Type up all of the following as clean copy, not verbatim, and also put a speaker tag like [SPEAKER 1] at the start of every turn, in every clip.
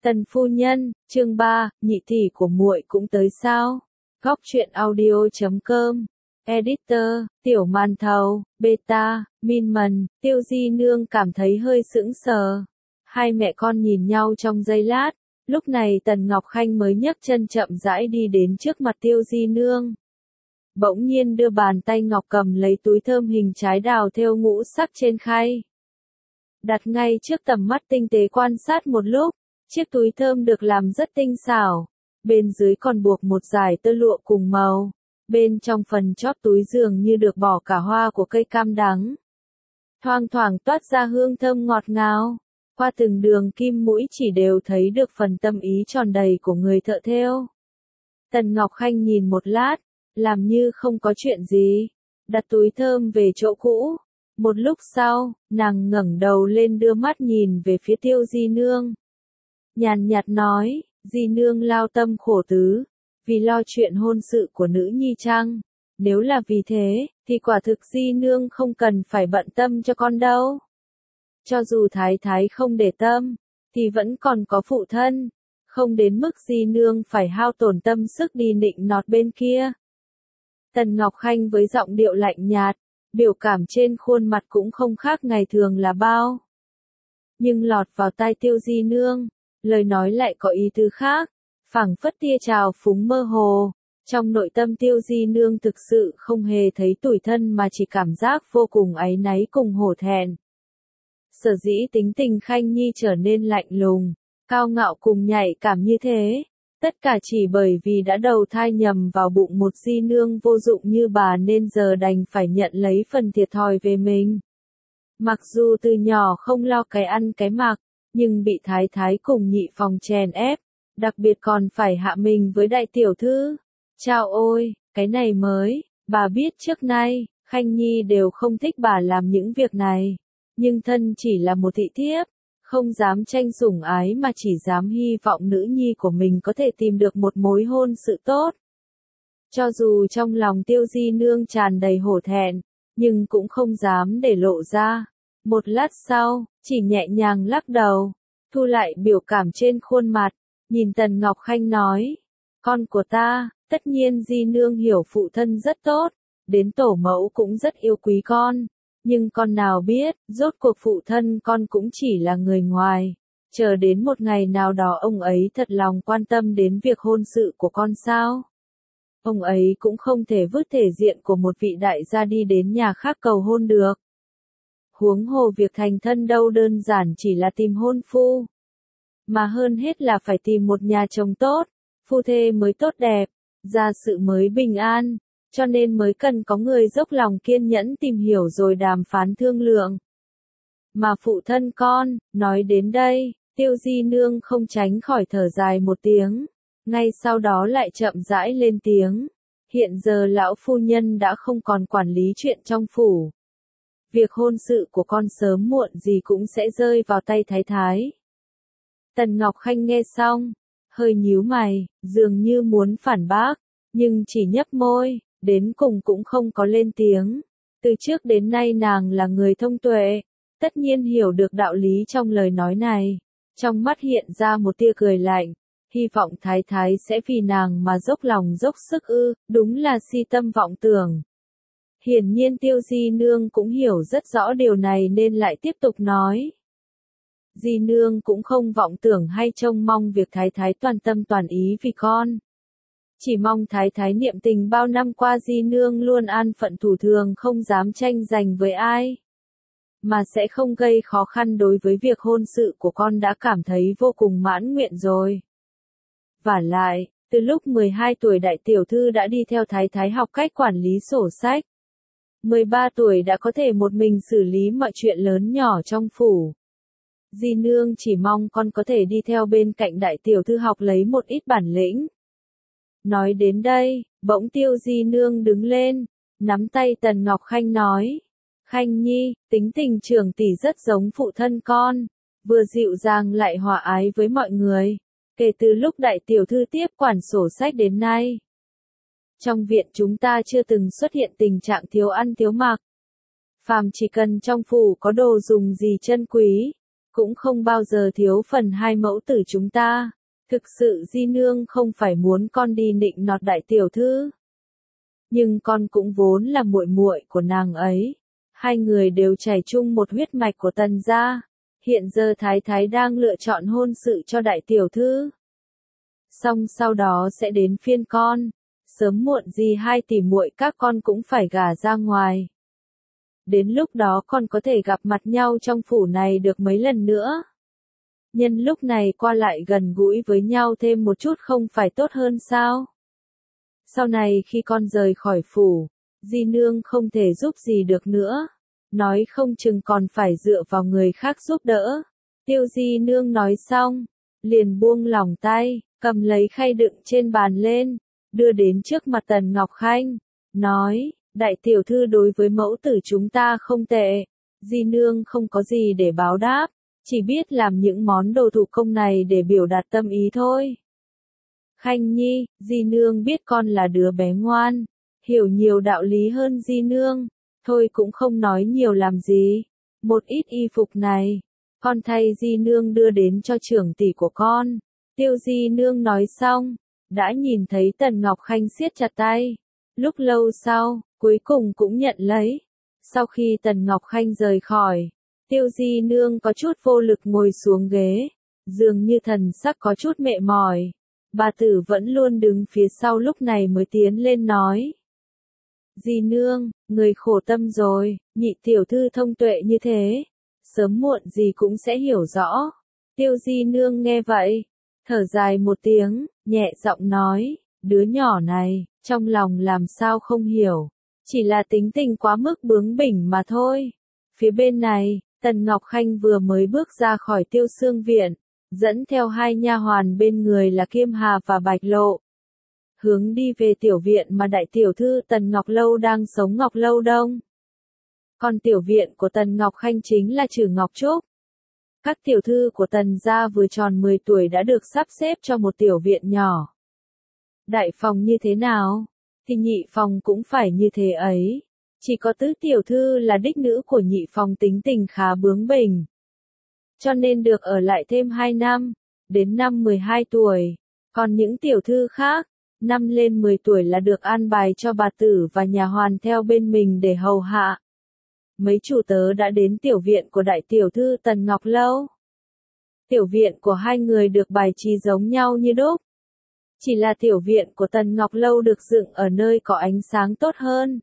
[SPEAKER 1] Tần phu nhân, chương 3, nhị tỷ của muội cũng tới sao? Góc truyện audio.com. Editor, Tiểu Màn Thầu, Beta, Minman, Tiêu Di Nương cảm thấy hơi sững sờ. Hai mẹ con nhìn nhau trong giây lát, lúc này Tần Ngọc Khanh mới nhấc chân chậm rãi đi đến trước mặt Tiêu Di Nương. Bỗng nhiên đưa bàn tay ngọc cầm lấy túi thơm hình trái đào thêu ngũ sắc trên khay. Đặt ngay trước tầm mắt tinh tế quan sát một lúc, chiếc túi thơm được làm rất tinh xảo. Bên dưới còn buộc một dải tơ lụa cùng màu. Bên trong phần chóp túi dường như được bỏ cả hoa của cây cam đắng. Thoang thoảng toát ra hương thơm ngọt ngào. Qua từng đường kim mũi chỉ đều thấy được phần tâm ý tròn đầy của người thợ thêu. Tần Ngọc Khanh nhìn một lát, làm như không có chuyện gì, đặt túi thơm về chỗ cũ. Một lúc sau, nàng ngẩng đầu lên đưa mắt nhìn về phía Tiêu Di Nương. Nhàn nhạt nói, Di Nương lao tâm khổ tứ, vì lo chuyện hôn sự của nữ nhi chăng? Nếu là vì thế, thì quả thực Di Nương không cần phải bận tâm cho con đâu. Cho dù thái thái không để tâm, thì vẫn còn có phụ thân, không đến mức Di Nương phải hao tổn tâm sức đi nịnh nọt bên kia. Tần Ngọc Khanh với giọng điệu lạnh nhạt, biểu cảm trên khuôn mặt cũng không khác ngày thường là bao. Nhưng lọt vào tai Tiêu Di Nương, lời nói lại có ý tứ khác, phảng phất tia trào phúng mơ hồ. Trong nội tâm Tiêu Di Nương thực sự không hề thấy tủi thân mà chỉ cảm giác vô cùng áy náy cùng hổ thẹn. Sở dĩ tính tình Khanh Nhi trở nên lạnh lùng, cao ngạo cùng nhạy cảm như thế, tất cả chỉ bởi vì đã đầu thai nhầm vào bụng một Di Nương vô dụng như bà nên giờ đành phải nhận lấy phần thiệt thòi về mình. Mặc dù từ nhỏ không lo cái ăn cái mặc, nhưng bị thái thái cùng nhị phòng chèn ép, đặc biệt còn phải hạ mình với đại tiểu thư. Chao ôi, cái này mới, bà biết trước nay, Khanh Nhi đều không thích bà làm những việc này, nhưng thân chỉ là một thị thiếp, không dám tranh sủng ái mà chỉ dám hy vọng nữ nhi của mình có thể tìm được một mối hôn sự tốt. Cho dù trong lòng Tiêu Di Nương tràn đầy hổ thẹn, nhưng cũng không dám để lộ ra. Một lát sau, chỉ nhẹ nhàng lắc đầu, thu lại biểu cảm trên khuôn mặt, nhìn Tần Ngọc Khanh nói, con của ta, tất nhiên Di Nương hiểu phụ thân rất tốt, đến tổ mẫu cũng rất yêu quý con, nhưng con nào biết, rốt cuộc phụ thân con cũng chỉ là người ngoài, chờ đến một ngày nào đó ông ấy thật lòng quan tâm đến việc hôn sự của con sao? Ông ấy cũng không thể vứt thể diện của một vị đại gia đi đến nhà khác cầu hôn được. Huống hồ việc thành thân đâu đơn giản chỉ là tìm hôn phu, mà hơn hết là phải tìm một nhà chồng tốt, phu thê mới tốt đẹp, gia sự mới bình an, cho nên mới cần có người dốc lòng kiên nhẫn tìm hiểu rồi đàm phán thương lượng. Mà phụ thân con, nói đến đây, Tiêu Di Nương không tránh khỏi thở dài một tiếng, ngay sau đó lại chậm rãi lên tiếng, hiện giờ lão phu nhân đã không còn quản lý chuyện trong phủ. Việc hôn sự của con sớm muộn gì cũng sẽ rơi vào tay thái thái. Tần Ngọc Khanh nghe xong, hơi nhíu mày, dường như muốn phản bác, nhưng chỉ nhấp môi, đến cùng cũng không có lên tiếng. Từ trước đến nay nàng là người thông tuệ, tất nhiên hiểu được đạo lý trong lời nói này. Trong mắt hiện ra một tia cười lạnh, hy vọng thái thái sẽ vì nàng mà dốc lòng dốc sức ư, đúng là si tâm vọng tưởng. Hiển nhiên Tiêu Di Nương cũng hiểu rất rõ điều này nên lại tiếp tục nói. Di Nương cũng không vọng tưởng hay trông mong việc thái thái toàn tâm toàn ý vì con. Chỉ mong thái thái niệm tình bao năm qua Di Nương luôn an phận thủ thường không dám tranh giành với ai. Mà sẽ không gây khó khăn đối với việc hôn sự của con đã cảm thấy vô cùng mãn nguyện rồi. Vả lại, từ lúc 12 tuổi đại tiểu thư đã đi theo thái thái học cách quản lý sổ sách. 13 tuổi đã có thể một mình xử lý mọi chuyện lớn nhỏ trong phủ. Di Nương chỉ mong con có thể đi theo bên cạnh đại tiểu thư học lấy một ít bản lĩnh. Nói đến đây, bỗng Tiêu Di Nương đứng lên, nắm tay Tần Ngọc Khanh nói. Khanh Nhi, tính tình trưởng tỷ rất giống phụ thân con, vừa dịu dàng lại hòa ái với mọi người, kể từ lúc đại tiểu thư tiếp quản sổ sách đến nay. Trong viện chúng ta chưa từng xuất hiện tình trạng thiếu ăn thiếu mặc. Phàm chỉ cần trong phủ có đồ dùng gì chân quý, cũng không bao giờ thiếu phần hai mẫu tử chúng ta. Thực sự Di Nương không phải muốn con đi nịnh nọt đại tiểu thư. Nhưng con cũng vốn là muội muội của nàng ấy. Hai người đều chảy chung một huyết mạch của Tần gia. Hiện giờ Thái Thái đang lựa chọn hôn sự cho đại tiểu thư. Xong sau đó sẽ đến phiên con. Sớm muộn gì hai tỷ muội các con cũng phải gả ra ngoài. Đến lúc đó con có thể gặp mặt nhau trong phủ này được mấy lần nữa. Nhân lúc này qua lại gần gũi với nhau thêm một chút không phải tốt hơn sao? Sau này khi con rời khỏi phủ, Di Nương không thể giúp gì được nữa. Nói không chừng còn phải dựa vào người khác giúp đỡ. Tiêu Di Nương nói xong, liền buông lỏng tay, cầm lấy khay đựng trên bàn lên, đưa đến trước mặt Tần Ngọc Khanh, nói, đại tiểu thư đối với mẫu tử chúng ta không tệ, Di Nương không có gì để báo đáp, chỉ biết làm những món đồ thủ công này để biểu đạt tâm ý thôi. Khanh Nhi, Di Nương biết con là đứa bé ngoan, hiểu nhiều đạo lý hơn Di Nương, thôi cũng không nói nhiều làm gì, một ít y phục này, con thay Di Nương đưa đến cho trưởng tỷ của con. Tiêu Di Nương nói xong, đã nhìn thấy Tần Ngọc Khanh siết chặt tay. Lúc lâu sau, cuối cùng cũng nhận lấy. Sau khi Tần Ngọc Khanh rời khỏi, Tiêu Di Nương có chút vô lực ngồi xuống ghế, dường như thần sắc có chút mệt mỏi. Bà tử vẫn luôn đứng phía sau lúc này mới tiến lên nói. Di Nương, người khổ tâm rồi, nhị tiểu thư thông tuệ như thế, sớm muộn gì cũng sẽ hiểu rõ. Tiêu Di Nương nghe vậy, thở dài một tiếng, nhẹ giọng nói, đứa nhỏ này, trong lòng làm sao không hiểu, chỉ là tính tình quá mức bướng bỉnh mà thôi. Phía bên này, Tần Ngọc Khanh vừa mới bước ra khỏi Tiêu Xương viện, dẫn theo hai nha hoàn bên người là Kiêm Hà và Bạch Lộ. Hướng đi về tiểu viện mà đại tiểu thư Tần Ngọc Lâu đang sống Ngọc Lâu Đông. Còn tiểu viện của Tần Ngọc Khanh chính là Trử Ngọc Trúc. Các tiểu thư của Tần gia vừa tròn 10 tuổi đã được sắp xếp cho một tiểu viện nhỏ. Đại phòng như thế nào, thì nhị phòng cũng phải như thế ấy. Chỉ có tứ tiểu thư là đích nữ của nhị phòng tính tình khá bướng bỉnh. Cho nên được ở lại thêm 2 năm, đến năm 12 tuổi. Còn những tiểu thư khác, năm lên 10 tuổi là được an bài cho bà tử và nhà hoàn theo bên mình để hầu hạ. Mấy chủ tớ đã đến tiểu viện của đại tiểu thư Tần Ngọc Lâu. Tiểu viện của hai người được bài trí giống nhau như đúc. Chỉ là tiểu viện của Tần Ngọc Lâu được dựng ở nơi có ánh sáng tốt hơn.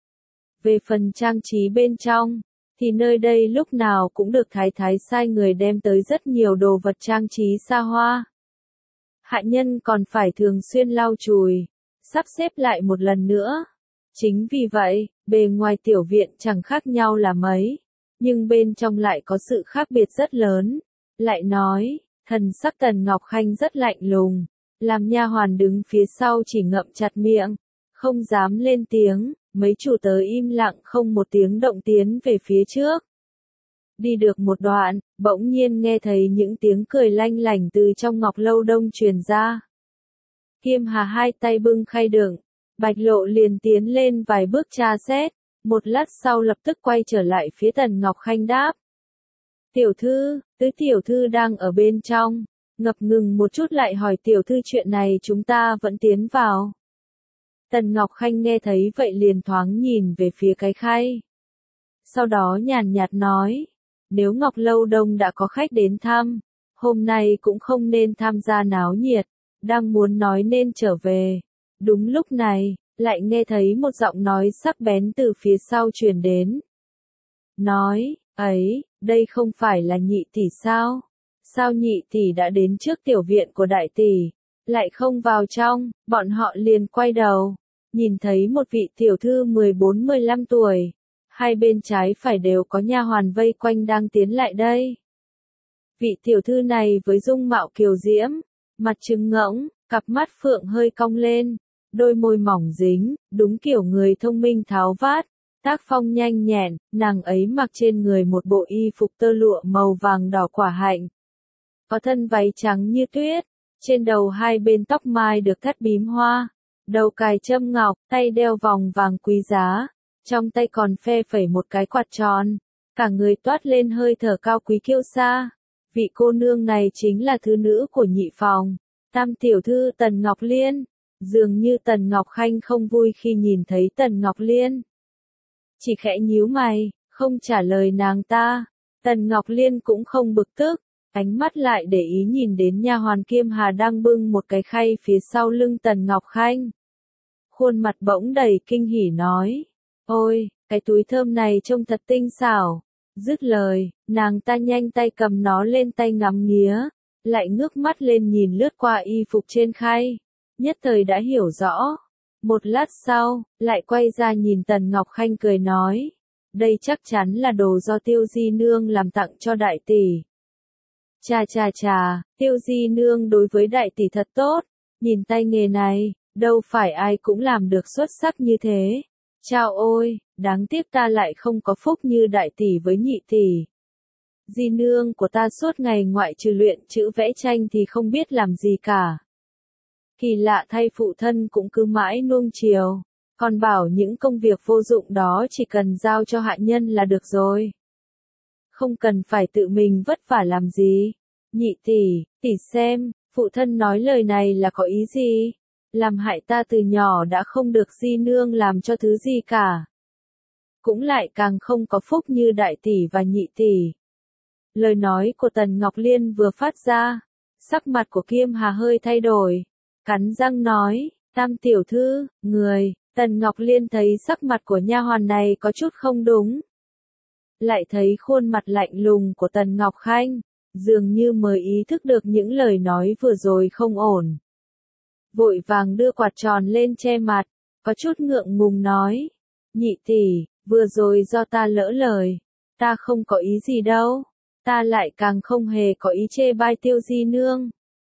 [SPEAKER 1] Về phần trang trí bên trong, thì nơi đây lúc nào cũng được thái thái sai người đem tới rất nhiều đồ vật trang trí xa hoa. Hạ nhân còn phải thường xuyên lau chùi, sắp xếp lại một lần nữa. Chính vì vậy, bề ngoài tiểu viện chẳng khác nhau là mấy, nhưng bên trong lại có sự khác biệt rất lớn. Lại nói, thần sắc Tần Ngọc Khanh rất lạnh lùng, làm nha hoàn đứng phía sau chỉ ngậm chặt miệng, không dám lên tiếng, mấy chủ tớ im lặng không một tiếng động tiến về phía trước. Đi được một đoạn, bỗng nhiên nghe thấy những tiếng cười lanh lảnh từ trong Ngọc Lâu Đông truyền ra. Kiêm Hà hai tay bưng khay đựng, Bạch Lộ liền tiến lên vài bước tra xét, một lát sau lập tức quay trở lại phía Tần Ngọc Khanh đáp. Tiểu thư, tứ tiểu thư đang ở bên trong, ngập ngừng một chút lại hỏi tiểu thư chuyện này chúng ta vẫn tiến vào. Tần Ngọc Khanh nghe thấy vậy liền thoáng nhìn về phía cái khay. Sau đó nhàn nhạt nói, nếu Ngọc Lâu Đông đã có khách đến thăm, hôm nay cũng không nên tham gia náo nhiệt, đang muốn nói nên trở về. Đúng lúc này, lại nghe thấy một giọng nói sắc bén từ phía sau truyền đến. Nói, ấy, đây không phải là nhị tỷ sao? Sao nhị tỷ đã đến trước tiểu viện của đại tỷ, lại không vào trong? Bọn họ liền quay đầu, nhìn thấy một vị tiểu thư 14-15 tuổi, hai bên trái phải đều có nha hoàn vây quanh đang tiến lại đây. Vị tiểu thư này với dung mạo kiều diễm, mặt trừng ngỗng, cặp mắt phượng hơi cong lên, đôi môi mỏng dính, đúng kiểu người thông minh tháo vát, tác phong nhanh nhẹn, nàng ấy mặc trên người một bộ y phục tơ lụa màu vàng đỏ quả hạnh. Có thân váy trắng như tuyết, trên đầu hai bên tóc mai được thắt bím hoa, đầu cài châm ngọc, tay đeo vòng vàng quý giá, trong tay còn phe phẩy một cái quạt tròn, cả người toát lên hơi thở cao quý kiêu sa. vị cô nương này chính là thứ nữ của nhị phòng, tam tiểu thư Tần Ngọc Liên. Dường như Tần Ngọc Khanh không vui khi nhìn thấy Tần Ngọc Liên. Chỉ khẽ nhíu mày, không trả lời nàng ta. Tần Ngọc Liên cũng không bực tức, ánh mắt lại để ý nhìn đến nha hoàn Kiêm Hà đang bưng một cái khay phía sau lưng Tần Ngọc Khanh. Khuôn mặt bỗng đầy kinh hỉ nói, ôi, cái túi thơm này trông thật tinh xảo. Dứt lời, nàng ta nhanh tay cầm nó lên tay ngắm nghía, lại ngước mắt lên nhìn lướt qua y phục trên khay, nhất thời đã hiểu rõ. Một lát sau, lại quay ra nhìn Tần Ngọc Khanh cười nói, đây chắc chắn là đồ do Tiêu Di Nương làm tặng cho đại tỷ. Chà chà chà, Tiêu Di Nương đối với đại tỷ thật tốt, nhìn tay nghề này, đâu phải ai cũng làm được xuất sắc như thế. Chao ôi, đáng tiếc ta lại không có phúc như đại tỷ với nhị tỷ. Di Nương của ta suốt ngày ngoại trừ luyện chữ vẽ tranh thì không biết làm gì cả. Kỳ lạ thay phụ thân cũng cứ mãi nuông chiều, còn bảo những công việc vô dụng đó chỉ cần giao cho hạ nhân là được rồi. Không cần phải tự mình vất vả làm gì. Nhị tỷ xem, phụ thân nói lời này là có ý gì? Làm hại ta từ nhỏ đã không được Di Nương làm cho thứ gì cả. Cũng lại càng không có phúc như đại tỷ và nhị tỷ. Lời nói của Tần Ngọc Liên vừa phát ra, sắc mặt của Kiêm Hà hơi thay đổi, cắn răng nói, tam tiểu thư, người. Tần Ngọc Liên thấy sắc mặt của nha hoàn này có chút không đúng. Lại thấy khuôn mặt lạnh lùng của Tần Ngọc Khanh, dường như mới ý thức được những lời nói vừa rồi không ổn. Vội vàng đưa quạt tròn lên che mặt, có chút ngượng ngùng nói, nhị tỷ, vừa rồi do ta lỡ lời, ta không có ý gì đâu, ta lại càng không hề có ý chê bai Tiêu Di Nương.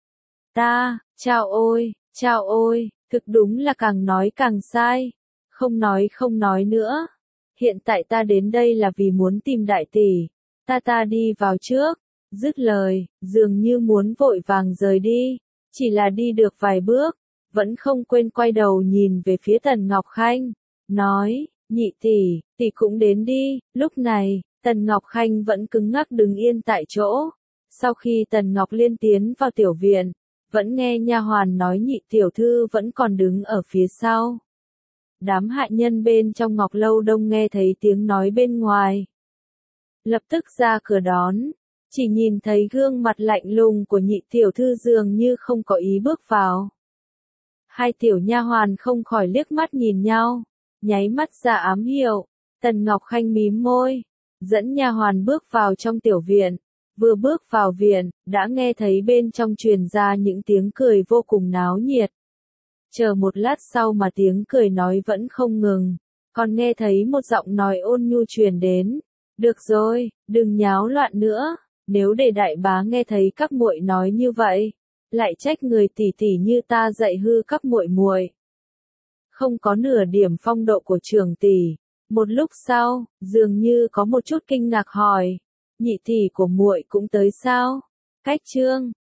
[SPEAKER 1] Chao ôi, thực đúng là càng nói càng sai, không nói nữa. Hiện tại ta đến đây là vì muốn tìm đại tỷ, ta đi vào trước. Dứt lời, dường như muốn vội vàng rời đi, chỉ là đi được vài bước, vẫn không quên quay đầu nhìn về phía Tần Ngọc Khanh, nói, nhị tỷ cũng đến đi. Lúc này, Tần Ngọc Khanh vẫn cứng ngắc đứng yên tại chỗ. Sau khi Tần Ngọc Liên tiến vào tiểu viện, vẫn nghe nha hoàn nói nhị tiểu thư vẫn còn đứng ở phía sau. Đám hạ nhân bên trong Ngọc Lâu Đông nghe thấy tiếng nói bên ngoài, lập tức ra cửa đón, chỉ nhìn thấy gương mặt lạnh lùng của nhị tiểu thư dường như không có ý bước vào. Hai tiểu nha hoàn không khỏi liếc mắt nhìn nhau, nháy mắt ra ám hiệu. Tần Ngọc Khanh mím môi, dẫn nha hoàn bước vào trong tiểu viện. Vừa bước vào viện, đã nghe thấy bên trong truyền ra những tiếng cười vô cùng náo nhiệt. Chờ một lát sau mà tiếng cười nói vẫn không ngừng, còn nghe thấy một giọng nói ôn nhu truyền đến. Được rồi, đừng nháo loạn nữa, nếu để đại bá nghe thấy các muội nói như vậy, lại trách người tỷ tỷ như ta dạy hư các muội muội. Không có nửa điểm phong độ của trưởng tỷ. Một lúc sau, dường như có một chút kinh ngạc hỏi, nhị tỷ của muội cũng tới sao? Cách chương